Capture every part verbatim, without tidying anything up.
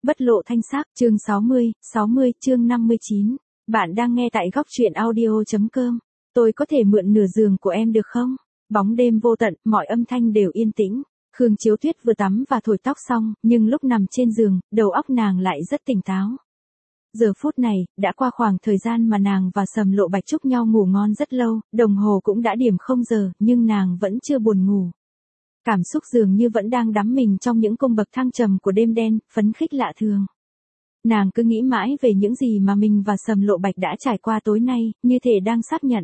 Bất lộ thanh sắc, chương sáu mươi, sáu mươi, chương năm mươi chín. Bạn đang nghe tại góc truyện audio.com. Tôi có thể mượn nửa giường của em được không? Bóng đêm vô tận, mọi âm thanh đều yên tĩnh. Khương Chiếu Tuyết vừa tắm và thổi tóc xong, nhưng lúc nằm trên giường, đầu óc nàng lại rất tỉnh táo. Giờ phút này, đã qua khoảng thời gian mà nàng và Sầm Lộ Bạch chúc nhau ngủ ngon rất lâu, đồng hồ cũng đã điểm không giờ, nhưng nàng vẫn chưa buồn ngủ. Cảm xúc dường như vẫn đang đắm mình trong những cung bậc thăng trầm của đêm đen, phấn khích lạ thường. Nàng cứ nghĩ mãi về những gì mà mình và Sầm Lộ Bạch đã trải qua tối nay, như thể đang xác nhận.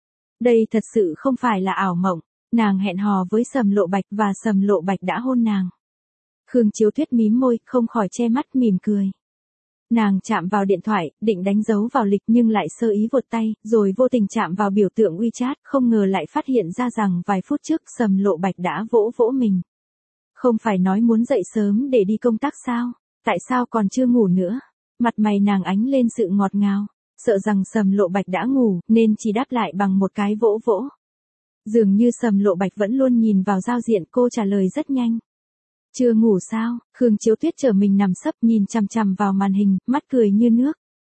Đây thật sự không phải là ảo mộng, nàng hẹn hò với Sầm Lộ Bạch và Sầm Lộ Bạch đã hôn nàng. Khương Chiếu Tuyết mím môi, không khỏi che mắt mỉm cười. Nàng chạm vào điện thoại, định đánh dấu vào lịch nhưng lại sơ ý vụt tay, rồi vô tình chạm vào biểu tượng WeChat, không ngờ lại phát hiện ra rằng vài phút trước Sầm Lộ Bạch đã vỗ vỗ mình. Không phải nói muốn dậy sớm để đi công tác sao? Tại sao còn chưa ngủ nữa? Mặt mày nàng ánh lên sự ngọt ngào, sợ rằng Sầm Lộ Bạch đã ngủ, nên chỉ đáp lại bằng một cái vỗ vỗ. Dường như Sầm Lộ Bạch vẫn luôn nhìn vào giao diện, cô trả lời rất nhanh. Chưa ngủ sao? Khương Chiếu Tuyết trở mình nằm sấp nhìn chằm chằm vào màn hình, mắt cười như nước.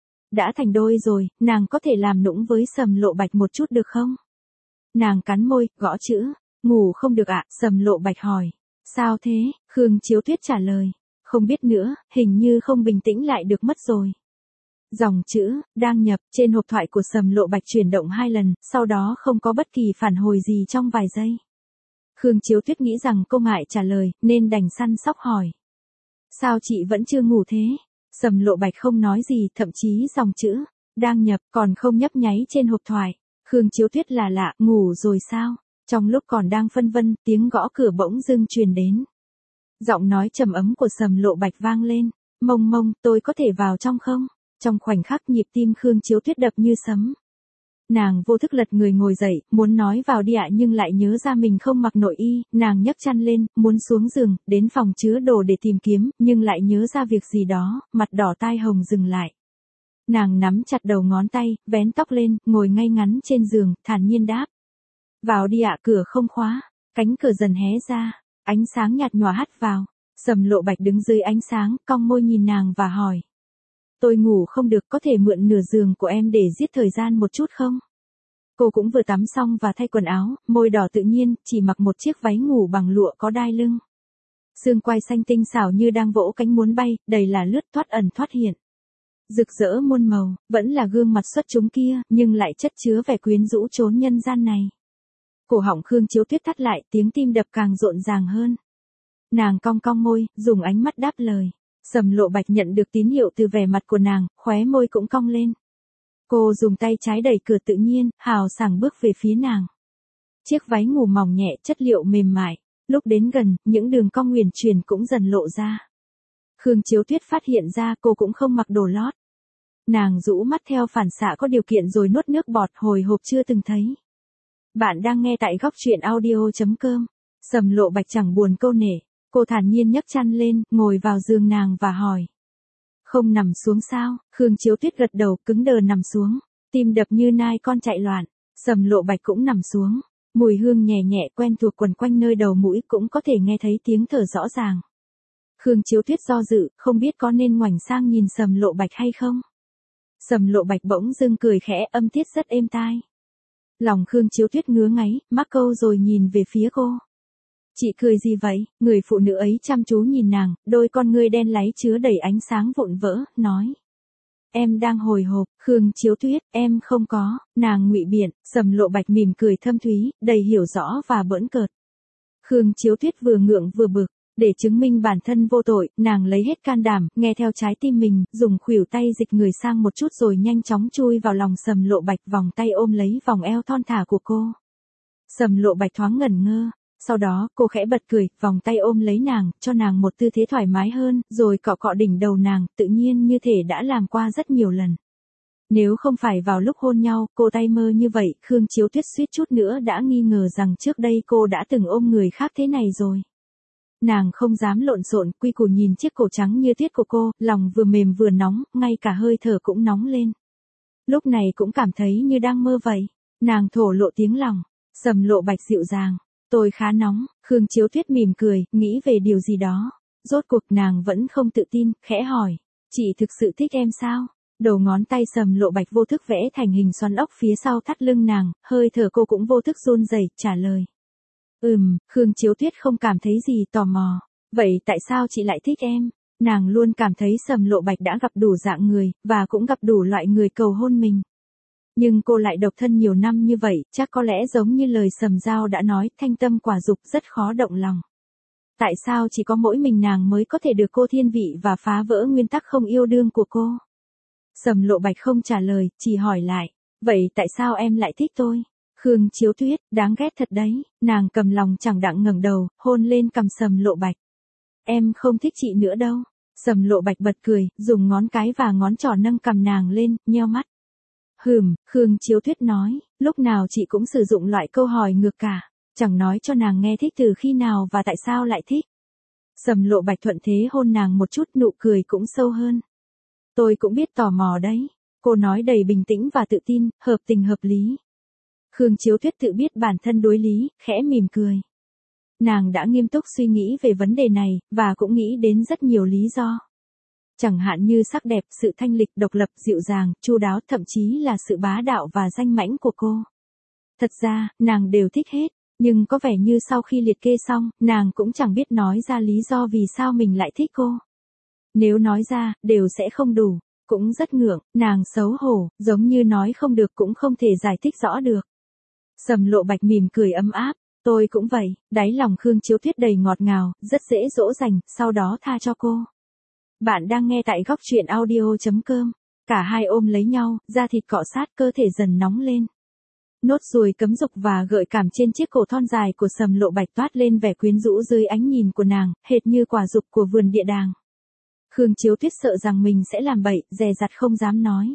Đã thành đôi rồi, nàng có thể làm nũng với Sầm Lộ Bạch một chút được không? Nàng cắn môi, gõ chữ. Ngủ không được ạ? Sầm Lộ Bạch hỏi. Sao thế? Khương Chiếu Tuyết trả lời. Không biết nữa, hình như không bình tĩnh lại được mất rồi. Dòng chữ, đang nhập, trên hộp thoại của Sầm Lộ Bạch chuyển động hai lần, sau đó không có bất kỳ phản hồi gì trong vài giây. Khương Chiếu Tuyết nghĩ rằng cô ngại trả lời, nên đành săn sóc hỏi. Sao chị vẫn chưa ngủ thế? Sầm Lộ Bạch không nói gì, thậm chí dòng chữ, đang nhập, còn không nhấp nháy trên hộp thoại. Khương Chiếu Tuyết là lạ, ngủ rồi sao? Trong lúc còn đang phân vân, tiếng gõ cửa bỗng dưng truyền đến. Giọng nói trầm ấm của Sầm Lộ Bạch vang lên. Mông mông, tôi có thể vào trong không? Trong khoảnh khắc nhịp tim Khương Chiếu Tuyết đập như sấm. Nàng vô thức lật người ngồi dậy, muốn nói vào đi ạ nhưng lại nhớ ra mình không mặc nội y, nàng nhấc chăn lên, muốn xuống giường, đến phòng chứa đồ để tìm kiếm, nhưng lại nhớ ra việc gì đó, mặt đỏ tai hồng dừng lại. Nàng nắm chặt đầu ngón tay, vén tóc lên, ngồi ngay ngắn trên giường, thản nhiên đáp. Vào đi ạ, cửa không khóa, cánh cửa dần hé ra, ánh sáng nhạt nhòa hắt vào, Sầm Lộ Bạch đứng dưới ánh sáng, cong môi nhìn nàng và hỏi. Tôi ngủ không được, có thể mượn nửa giường của em để giết thời gian một chút không? Cô cũng vừa tắm xong và thay quần áo, môi đỏ tự nhiên, chỉ mặc một chiếc váy ngủ bằng lụa có đai lưng. Xương quai xanh tinh xảo như đang vỗ cánh muốn bay, đầy là lướt thoát ẩn thoát hiện. Rực rỡ muôn màu, vẫn là gương mặt xuất chúng kia, nhưng lại chất chứa vẻ quyến rũ chốn nhân gian này. Cổ họng Khương Chiếu Tuyết thắt lại, tiếng tim đập càng rộn ràng hơn. Nàng cong cong môi, dùng ánh mắt đáp lời. Sầm Lộ Bạch nhận được tín hiệu từ vẻ mặt của nàng, khóe môi cũng cong lên. Cô dùng tay trái đẩy cửa tự nhiên, hào sảng bước về phía nàng. Chiếc váy ngủ mỏng nhẹ, chất liệu mềm mại. Lúc đến gần, những đường cong huyền chuyển cũng dần lộ ra. Khương Chiếu Tuyết phát hiện ra cô cũng không mặc đồ lót. Nàng rũ mắt theo phản xạ có điều kiện rồi nuốt nước bọt, hồi hộp chưa từng thấy. Bạn đang nghe tại góc truyện audio.com. Sầm Lộ Bạch chẳng buồn câu nể. Cô thản nhiên nhấc chăn lên, ngồi vào giường nàng và hỏi. Không nằm xuống sao? Khương Chiếu Tuyết gật đầu, cứng đờ nằm xuống. Tim đập như nai con chạy loạn. Sầm Lộ Bạch cũng nằm xuống. Mùi hương nhẹ nhẹ quen thuộc quẩn quanh nơi đầu mũi, cũng có thể nghe thấy tiếng thở rõ ràng. Khương Chiếu Tuyết do dự, không biết có nên ngoảnh sang nhìn Sầm Lộ Bạch hay không. Sầm Lộ Bạch bỗng dưng cười khẽ, âm tiết rất êm tai. Lòng Khương Chiếu Tuyết ngứa ngáy, mắc câu rồi nhìn về phía cô. Chị cười gì vậy? Người phụ nữ ấy chăm chú nhìn nàng, đôi con ngươi đen láy chứa đầy ánh sáng vụn vỡ, nói. Em đang hồi hộp. Khương Chiếu Tuyết, em không có. Nàng ngụy biện. Sầm Lộ Bạch mỉm cười thâm thúy, đầy hiểu rõ và bỡn cợt. Khương Chiếu Tuyết vừa ngượng vừa bực. Để chứng minh bản thân vô tội, nàng lấy hết can đảm, nghe theo trái tim mình, dùng khuỷu tay dịch người sang một chút rồi nhanh chóng chui vào lòng Sầm Lộ Bạch, vòng tay ôm lấy vòng eo thon thả của cô. Sầm Lộ Bạch thoáng ngẩn ngơ. Sau đó, cô khẽ bật cười, vòng tay ôm lấy nàng, cho nàng một tư thế thoải mái hơn, rồi cọ cọ đỉnh đầu nàng, tự nhiên như thể đã làm qua rất nhiều lần. Nếu không phải vào lúc hôn nhau, cô tay mơ như vậy, Khương Chiếu Tuyết suýt chút nữa đã nghi ngờ rằng trước đây cô đã từng ôm người khác thế này rồi. Nàng không dám lộn xộn, quy củ nhìn chiếc cổ trắng như tuyết của cô, lòng vừa mềm vừa nóng, ngay cả hơi thở cũng nóng lên. Lúc này cũng cảm thấy như đang mơ vậy. Nàng thổ lộ tiếng lòng. Sầm Lộ Bạch dịu dàng. Tôi khá nóng. Khương Chiếu Tuyết mỉm cười, nghĩ về điều gì đó. Rốt cuộc nàng vẫn không tự tin, khẽ hỏi. Chị thực sự thích em sao? Đầu ngón tay Sầm Lộ Bạch vô thức vẽ thành hình xoắn ốc phía sau thắt lưng nàng, hơi thở cô cũng vô thức run rẩy, trả lời. Ừm, Khương Chiếu Tuyết không cảm thấy gì, tò mò. Vậy tại sao chị lại thích em? Nàng luôn cảm thấy Sầm Lộ Bạch đã gặp đủ dạng người, và cũng gặp đủ loại người cầu hôn mình. Nhưng cô lại độc thân nhiều năm như vậy, chắc có lẽ giống như lời Sầm Giao đã nói, thanh tâm quả dục rất khó động lòng. Tại sao chỉ có mỗi mình nàng mới có thể được cô thiên vị và phá vỡ nguyên tắc không yêu đương của cô? Sầm Lộ Bạch không trả lời, chỉ hỏi lại. Vậy tại sao em lại thích tôi? Khương Chiếu Tuyết, đáng ghét thật đấy. Nàng cầm lòng chẳng đặng ngẩng đầu, hôn lên cằm Sầm Lộ Bạch. Em không thích chị nữa đâu. Sầm Lộ Bạch bật cười, dùng ngón cái và ngón trỏ nâng cằm nàng lên, nheo mắt. Hừm, Khương Chiếu Tuyết nói, lúc nào chị cũng sử dụng loại câu hỏi ngược cả, chẳng nói cho nàng nghe thích từ khi nào và tại sao lại thích. Sầm Lộ Bạch thuận thế hôn nàng một chút, nụ cười cũng sâu hơn. Tôi cũng biết tò mò đấy. Cô nói đầy bình tĩnh và tự tin, hợp tình hợp lý. Khương Chiếu Tuyết tự biết bản thân đối lý, khẽ mỉm cười. Nàng đã nghiêm túc suy nghĩ về vấn đề này, và cũng nghĩ đến rất nhiều lý do. Chẳng hạn như sắc đẹp, sự thanh lịch, độc lập, dịu dàng, chu đáo, thậm chí là sự bá đạo và danh mãnh của cô. Thật ra, nàng đều thích hết, nhưng có vẻ như sau khi liệt kê xong, nàng cũng chẳng biết nói ra lý do vì sao mình lại thích cô. Nếu nói ra, đều sẽ không đủ, cũng rất ngượng, nàng xấu hổ, giống như nói không được cũng không thể giải thích rõ được. Sầm Lộ Bạch mỉm cười ấm áp, tôi cũng vậy, đáy lòng Khương Chiếu Tuyết đầy ngọt ngào, rất dễ dỗ dành, sau đó tha cho cô. Bạn đang nghe tại góc truyện audio chấm com, cả hai ôm lấy nhau, da thịt cọ sát, cơ thể dần nóng lên. Nốt ruồi cấm dục và gợi cảm trên chiếc cổ thon dài của Sầm Lộ Bạch toát lên vẻ quyến rũ dưới ánh nhìn của nàng, hệt như quả dục của vườn địa đàng. Khương Chiếu Tuyết sợ rằng mình sẽ làm bậy, dè dặt không dám nói.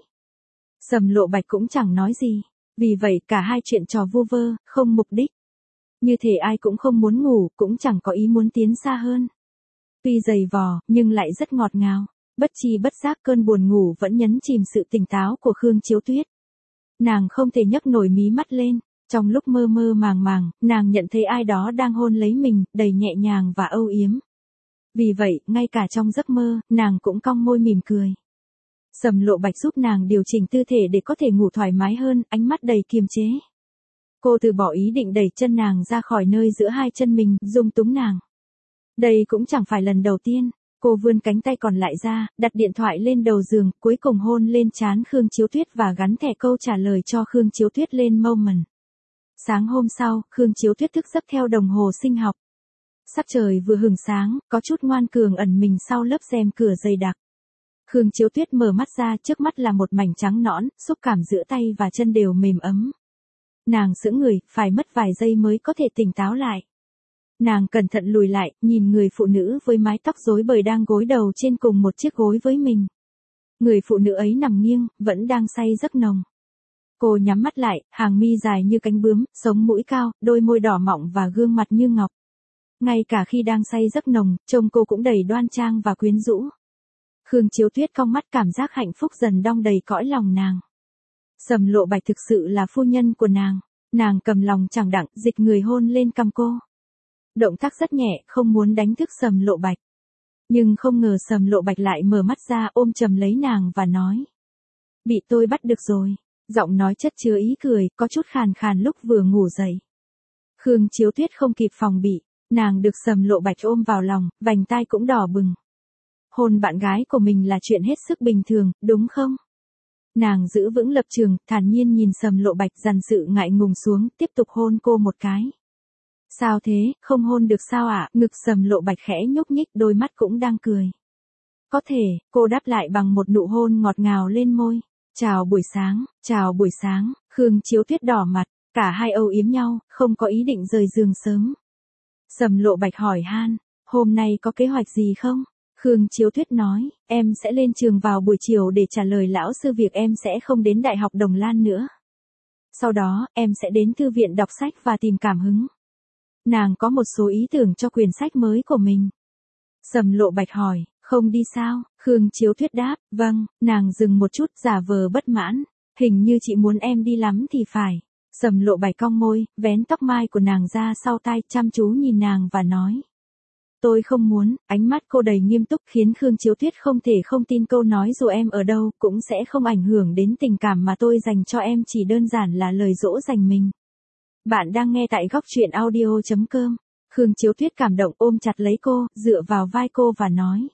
Sầm Lộ Bạch cũng chẳng nói gì, vì vậy cả hai chuyện trò vu vơ, không mục đích. Như thể ai cũng không muốn ngủ, cũng chẳng có ý muốn tiến xa hơn. Tuy dày vò, nhưng lại rất ngọt ngào. Bất chi bất giác cơn buồn ngủ vẫn nhấn chìm sự tỉnh táo của Khương Chiếu Tuyết. Nàng không thể nhấc nổi mí mắt lên, trong lúc mơ mơ màng màng, nàng nhận thấy ai đó đang hôn lấy mình, đầy nhẹ nhàng và âu yếm. Vì vậy, ngay cả trong giấc mơ, nàng cũng cong môi mỉm cười. Sầm Lộ Bạch giúp nàng điều chỉnh tư thể để có thể ngủ thoải mái hơn, ánh mắt đầy kiềm chế. Cô từ bỏ ý định đẩy chân nàng ra khỏi nơi giữa hai chân mình, dung túng nàng. Đây cũng chẳng phải lần đầu tiên, cô vươn cánh tay còn lại ra, đặt điện thoại lên đầu giường, cuối cùng hôn lên trán Khương Chiếu Tuyết và gắn thẻ câu trả lời cho Khương Chiếu Tuyết lên moment. Sáng hôm sau, Khương Chiếu Tuyết thức giấc theo đồng hồ sinh học. Sắc trời vừa hửng sáng, có chút ngoan cường ẩn mình sau lớp rèm cửa dày đặc. Khương Chiếu Tuyết mở mắt ra, trước mắt là một mảnh trắng nõn, xúc cảm giữa tay và chân đều mềm ấm. Nàng sững người, phải mất vài giây mới có thể tỉnh táo lại. Nàng cẩn thận lùi lại, nhìn người phụ nữ với mái tóc rối bời đang gối đầu trên cùng một chiếc gối với mình. Người phụ nữ ấy nằm nghiêng, vẫn đang say giấc nồng. Cô nhắm mắt lại, hàng mi dài như cánh bướm, sống mũi cao, đôi môi đỏ mọng và gương mặt như ngọc. Ngay cả khi đang say giấc nồng, trông cô cũng đầy đoan trang và quyến rũ. Khương Chiếu Tuyết cong mắt, cảm giác hạnh phúc dần đong đầy cõi lòng nàng. Sầm Lộ Bạch thực sự là phu nhân của nàng. Nàng cầm lòng chẳng đặng, dịch người hôn lên cằm cô. Động tác rất nhẹ, không muốn đánh thức Sầm Lộ Bạch. Nhưng không ngờ Sầm Lộ Bạch lại mở mắt ra, ôm chầm lấy nàng và nói. Bị tôi bắt được rồi. Giọng nói chất chứa ý cười, có chút khàn khàn lúc vừa ngủ dậy. Khương Chiếu Tuyết không kịp phòng bị, nàng được Sầm Lộ Bạch ôm vào lòng, vành tai cũng đỏ bừng. Hôn bạn gái của mình là chuyện hết sức bình thường, đúng không? Nàng giữ vững lập trường, thản nhiên nhìn Sầm Lộ Bạch, dằn sự ngại ngùng xuống, tiếp tục hôn cô một cái. Sao thế, không hôn được sao ạ? À? Ngực Sầm Lộ Bạch khẽ nhúc nhích, đôi mắt cũng đang cười. Có thể, cô đáp lại bằng một nụ hôn ngọt ngào lên môi. Chào buổi sáng, chào buổi sáng, Khương Chiếu Tuyết đỏ mặt, cả hai âu yếm nhau, không có ý định rời giường sớm. Sầm Lộ Bạch hỏi han, hôm nay có kế hoạch gì không? Khương Chiếu Tuyết nói, em sẽ lên trường vào buổi chiều để trả lời lão sư việc em sẽ không đến Đại học Đồng Lan nữa. Sau đó, em sẽ đến thư viện đọc sách và tìm cảm hứng. Nàng có một số ý tưởng cho quyển sách mới của mình. Sầm Lộ Bạch hỏi, không đi sao? Khương Chiếu Tuyết đáp, vâng. Nàng dừng một chút, giả vờ bất mãn. Hình như chị muốn em đi lắm thì phải. Sầm Lộ Bạch cong môi, vén tóc mai của nàng ra sau tai, chăm chú nhìn nàng và nói. Tôi không muốn, ánh mắt cô đầy nghiêm túc khiến Khương Chiếu Tuyết không thể không tin câu nói dù em ở đâu cũng sẽ không ảnh hưởng đến tình cảm mà tôi dành cho em, chỉ đơn giản là lời dỗ dành mình. Bạn đang nghe tại góc truyện audio.com. Khương Chiếu Tuyết cảm động ôm chặt lấy cô, dựa vào vai cô và nói.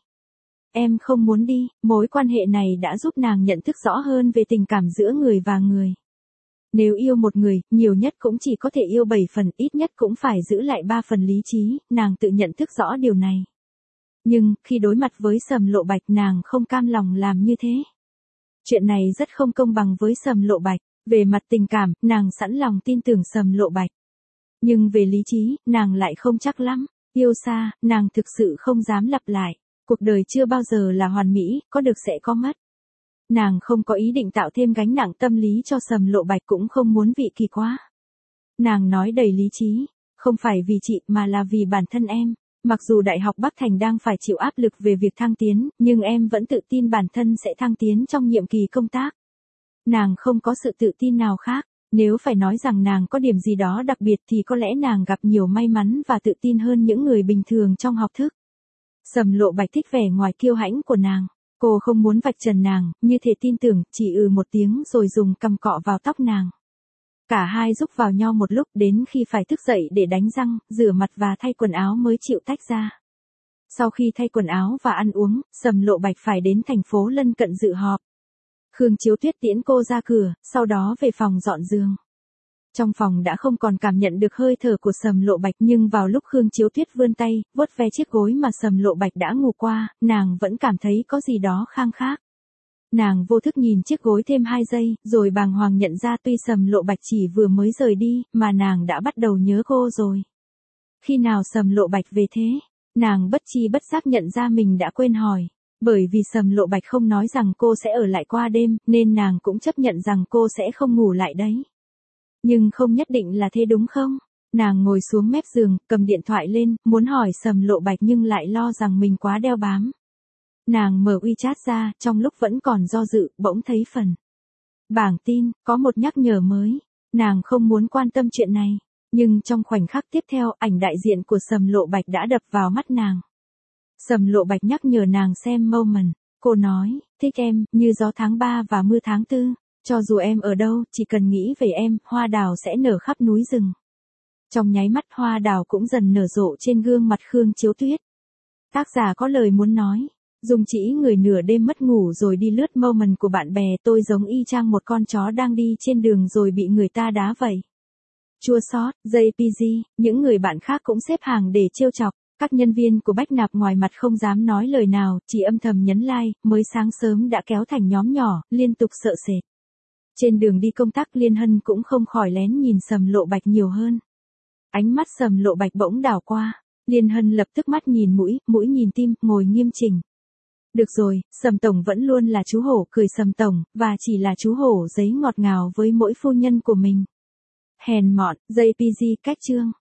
Em không muốn đi, mối quan hệ này đã giúp nàng nhận thức rõ hơn về tình cảm giữa người và người. Nếu yêu một người, nhiều nhất cũng chỉ có thể yêu bảy phần, ít nhất cũng phải giữ lại ba phần lý trí, nàng tự nhận thức rõ điều này. Nhưng, khi đối mặt với Sầm Lộ Bạch nàng không cam lòng làm như thế. Chuyện này rất không công bằng với Sầm Lộ Bạch, về mặt tình cảm, nàng sẵn lòng tin tưởng Sầm Lộ Bạch. Nhưng về lý trí, nàng lại không chắc lắm, yêu xa, nàng thực sự không dám lặp lại, cuộc đời chưa bao giờ là hoàn mỹ, có được sẽ có mất. Nàng không có ý định tạo thêm gánh nặng tâm lý cho Sầm Lộ Bạch cũng không muốn vị kỳ quá. Nàng nói đầy lý trí, không phải vì chị mà là vì bản thân em. Mặc dù Đại học Bắc Thành đang phải chịu áp lực về việc thăng tiến, nhưng em vẫn tự tin bản thân sẽ thăng tiến trong nhiệm kỳ công tác. Nàng không có sự tự tin nào khác, nếu phải nói rằng nàng có điểm gì đó đặc biệt thì có lẽ nàng gặp nhiều may mắn và tự tin hơn những người bình thường trong học thức. Sầm Lộ Bạch thích vẻ ngoài kiêu hãnh của nàng. Cô không muốn vạch trần nàng, như thể tin tưởng, chỉ ừ một tiếng rồi dùng cằm cọ vào tóc nàng. Cả hai rúc vào nhau một lúc đến khi phải thức dậy để đánh răng, rửa mặt và thay quần áo mới chịu tách ra. Sau khi thay quần áo và ăn uống, Sầm Lộ Bạch phải đến thành phố lân cận dự họp. Khương Chiếu Tuyết tiễn cô ra cửa, sau đó về phòng dọn giường. Trong phòng đã không còn cảm nhận được hơi thở của Sầm Lộ Bạch, nhưng vào lúc Khương Chiếu Tuyết vươn tay, vuốt ve chiếc gối mà Sầm Lộ Bạch đã ngủ qua, nàng vẫn cảm thấy có gì đó khang khác. Nàng vô thức nhìn chiếc gối thêm hai giây, rồi bàng hoàng nhận ra tuy Sầm Lộ Bạch chỉ vừa mới rời đi, mà nàng đã bắt đầu nhớ cô rồi. Khi nào Sầm Lộ Bạch về thế? Nàng bất chi bất giác nhận ra mình đã quên hỏi. Bởi vì Sầm Lộ Bạch không nói rằng cô sẽ ở lại qua đêm, nên nàng cũng chấp nhận rằng cô sẽ không ngủ lại đấy. Nhưng không nhất định là thế đúng không? Nàng ngồi xuống mép giường, cầm điện thoại lên, muốn hỏi Sầm Lộ Bạch nhưng lại lo rằng mình quá đeo bám. Nàng mở WeChat ra, trong lúc vẫn còn do dự, bỗng thấy phần bảng tin, có một nhắc nhở mới. Nàng không muốn quan tâm chuyện này. Nhưng trong khoảnh khắc tiếp theo, ảnh đại diện của Sầm Lộ Bạch đã đập vào mắt nàng. Sầm Lộ Bạch nhắc nhở nàng xem moment. Cô nói, thích em, như gió tháng ba và mưa tháng tư. Cho dù em ở đâu, chỉ cần nghĩ về em, hoa đào sẽ nở khắp núi rừng. Trong nháy mắt hoa đào cũng dần nở rộ trên gương mặt Khương Chiếu Tuyết. Tác giả có lời muốn nói. Dùng chỉ người nửa đêm mất ngủ rồi đi lướt moment của bạn bè, tôi giống y chang một con chó đang đi trên đường rồi bị người ta đá vậy. Chua xót, jay pê giê, những người bạn khác cũng xếp hàng để trêu chọc. Các nhân viên của Bách Nạp ngoài mặt không dám nói lời nào, chỉ âm thầm nhấn like, mới sáng sớm đã kéo thành nhóm nhỏ, liên tục sợ sệt. Trên đường đi công tác Liên Hân cũng không khỏi lén nhìn Sầm Lộ Bạch nhiều hơn. Ánh mắt Sầm Lộ Bạch bỗng đảo qua, Liên Hân lập tức mắt nhìn mũi, mũi nhìn tim, ngồi nghiêm chỉnh. Được rồi, Sầm Tổng vẫn luôn là chú hổ, cười Sầm Tổng, và chỉ là chú hổ giấy ngọt ngào với mỗi phu nhân của mình. Hèn mọn, jay pê giê cách chương.